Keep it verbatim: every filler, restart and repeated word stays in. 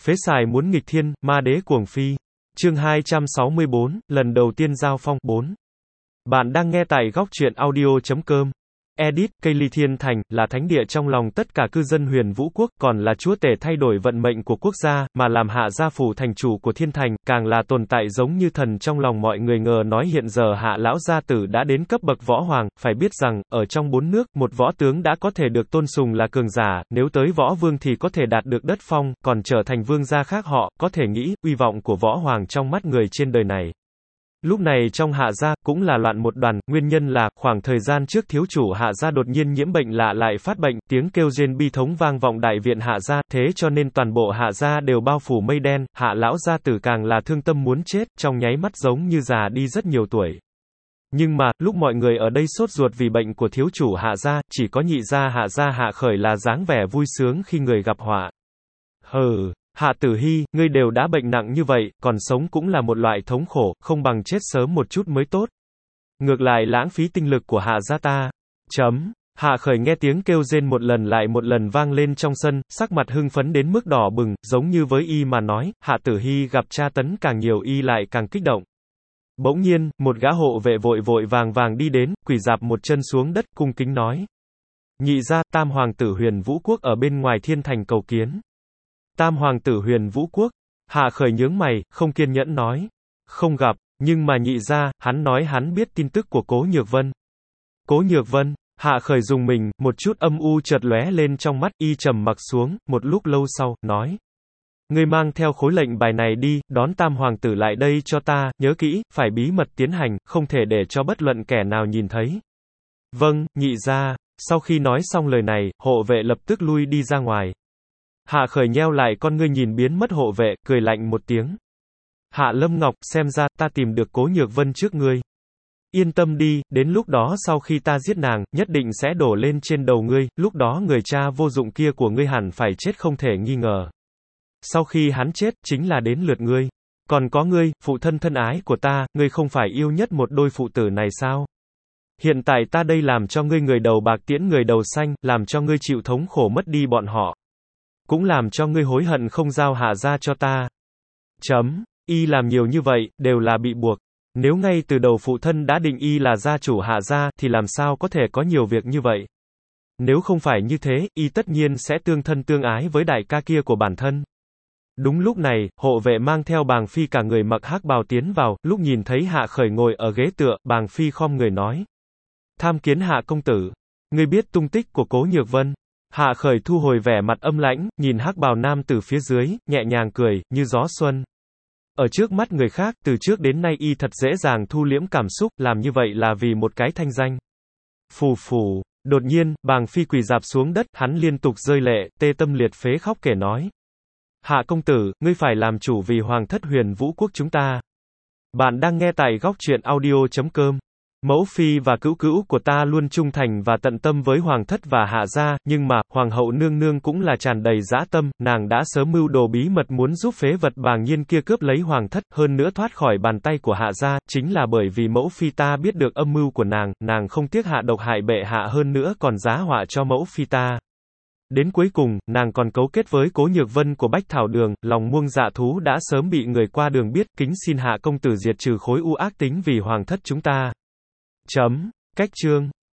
Phế xài muốn nghịch thiên, ma đế cuồng phi. Chương hai trăm sáu mươi bốn, lần đầu tiên giao phong, bốn. Bạn đang nghe tại góc truyện audio chấm com. Edit, Cây Ly Thiên Thành, là thánh địa trong lòng tất cả cư dân Huyền Vũ Quốc, còn là chúa tể thay đổi vận mệnh của quốc gia, mà làm Hạ gia phủ thành chủ của Thiên Thành, càng là tồn tại giống như thần trong lòng mọi người. Ngờ nói hiện giờ Hạ lão gia tử đã đến cấp bậc võ hoàng, phải biết rằng, ở trong bốn nước, một võ tướng đã có thể được tôn sùng là cường giả, nếu tới võ vương thì có thể đạt được đất phong, còn trở thành vương gia khác họ, có thể nghĩ, uy vọng của võ hoàng trong mắt người trên đời này. Lúc này trong Hạ gia, cũng là loạn một đoàn, nguyên nhân là, khoảng thời gian trước thiếu chủ Hạ gia đột nhiên nhiễm bệnh lạ lại phát bệnh, tiếng kêu rên bi thống vang vọng đại viện Hạ gia, thế cho nên toàn bộ Hạ gia đều bao phủ mây đen, Hạ lão gia tử càng là thương tâm muốn chết, trong nháy mắt giống như già đi rất nhiều tuổi. Nhưng mà, lúc mọi người ở đây sốt ruột vì bệnh của thiếu chủ Hạ gia, chỉ có nhị gia Hạ gia Hạ Khởi là dáng vẻ vui sướng khi người gặp họa. Hừ. Hạ Tử Hi, ngươi đều đã bệnh nặng như vậy, còn sống cũng là một loại thống khổ, không bằng chết sớm một chút mới tốt. Ngược lại lãng phí tinh lực của Hạ gia ta. Chấm. Hạ Khởi nghe tiếng kêu rên một lần lại một lần vang lên trong sân, sắc mặt hưng phấn đến mức đỏ bừng, giống như với y mà nói, Hạ Tử Hi gặp tra tấn càng nhiều y lại càng kích động. Bỗng nhiên, một gã hộ vệ vội vội vàng vàng đi đến, quỳ dạp một chân xuống đất, cung kính nói. Nhị gia, Tam hoàng tử Huyền Vũ Quốc ở bên ngoài Thiên Thành cầu kiến. Tam hoàng tử Huyền Vũ Quốc. Hạ Khởi nhướng mày, không kiên nhẫn nói. Không gặp, nhưng mà nhị gia, hắn nói hắn biết tin tức của Cố Nhược Vân. Cố Nhược Vân. Hạ Khởi dùng mình, một chút âm u chợt lóe lên trong mắt, y trầm mặc xuống, một lúc lâu sau, nói. Ngươi mang theo khối lệnh bài này đi, đón Tam hoàng tử lại đây cho ta, nhớ kỹ, phải bí mật tiến hành, không thể để cho bất luận kẻ nào nhìn thấy. Vâng, nhị gia. Sau khi nói xong lời này, hộ vệ lập tức lui đi ra ngoài. Hạ Khởi nheo lại con ngươi nhìn biến mất hộ vệ, cười lạnh một tiếng. Hạ Lâm Ngọc, xem ra, ta tìm được Cố Nhược Vân trước ngươi. Yên tâm đi, đến lúc đó sau khi ta giết nàng, nhất định sẽ đổ lên trên đầu ngươi, lúc đó người cha vô dụng kia của ngươi hẳn phải chết không thể nghi ngờ. Sau khi hắn chết, chính là đến lượt ngươi. Còn có ngươi, phụ thân thân ái của ta, ngươi không phải yêu nhất một đôi phụ tử này sao? Hiện tại ta đây làm cho ngươi người đầu bạc tiễn người đầu xanh, làm cho ngươi chịu thống khổ mất đi bọn họ. Cũng làm cho ngươi hối hận không giao Hạ gia cho ta. Chấm. Y làm nhiều như vậy, đều là bị buộc. Nếu ngay từ đầu phụ thân đã định y là gia chủ Hạ gia, thì làm sao có thể có nhiều việc như vậy? Nếu không phải như thế, y tất nhiên sẽ tương thân tương ái với đại ca kia của bản thân. Đúng lúc này, hộ vệ mang theo Bàng Phi cả người mặc hắc bào tiến vào, lúc nhìn thấy Hạ Khởi ngồi ở ghế tựa, Bàng Phi khom người nói. Tham kiến Hạ công tử. Ngươi biết tung tích của Cố Nhược Vân. Hạ Khởi thu hồi vẻ mặt âm lãnh, nhìn hắc bào nam từ phía dưới, nhẹ nhàng cười, như gió xuân. Ở trước mắt người khác, từ trước đến nay y thật dễ dàng thu liễm cảm xúc, làm như vậy là vì một cái thanh danh. Phù phù, đột nhiên, Bàng Phi quỳ dạp xuống đất, hắn liên tục rơi lệ, tê tâm liệt phế khóc kể nói. Hạ công tử, ngươi phải làm chủ vì hoàng thất Huyền Vũ Quốc chúng ta. Bạn đang nghe tại góc truyện audio chấm com. Mẫu phi và cữu cữu của ta luôn trung thành và tận tâm với hoàng thất và Hạ gia, nhưng mà, hoàng hậu nương nương cũng là tràn đầy dã tâm, nàng đã sớm mưu đồ bí mật muốn giúp phế vật Bàng Nhiên kia cướp lấy hoàng thất, hơn nữa thoát khỏi bàn tay của Hạ gia, chính là bởi vì mẫu phi ta biết được âm mưu của nàng, nàng không tiếc hạ độc hại bệ hạ hơn nữa còn giá họa cho mẫu phi ta. Đến cuối cùng, nàng còn cấu kết với Cố Nhược Vân của Bách Thảo Đường, lòng muông dạ thú đã sớm bị người qua đường biết, kính xin Hạ công tử diệt trừ khối u ác tính vì hoàng thất chúng ta. Chấm. Cách chương.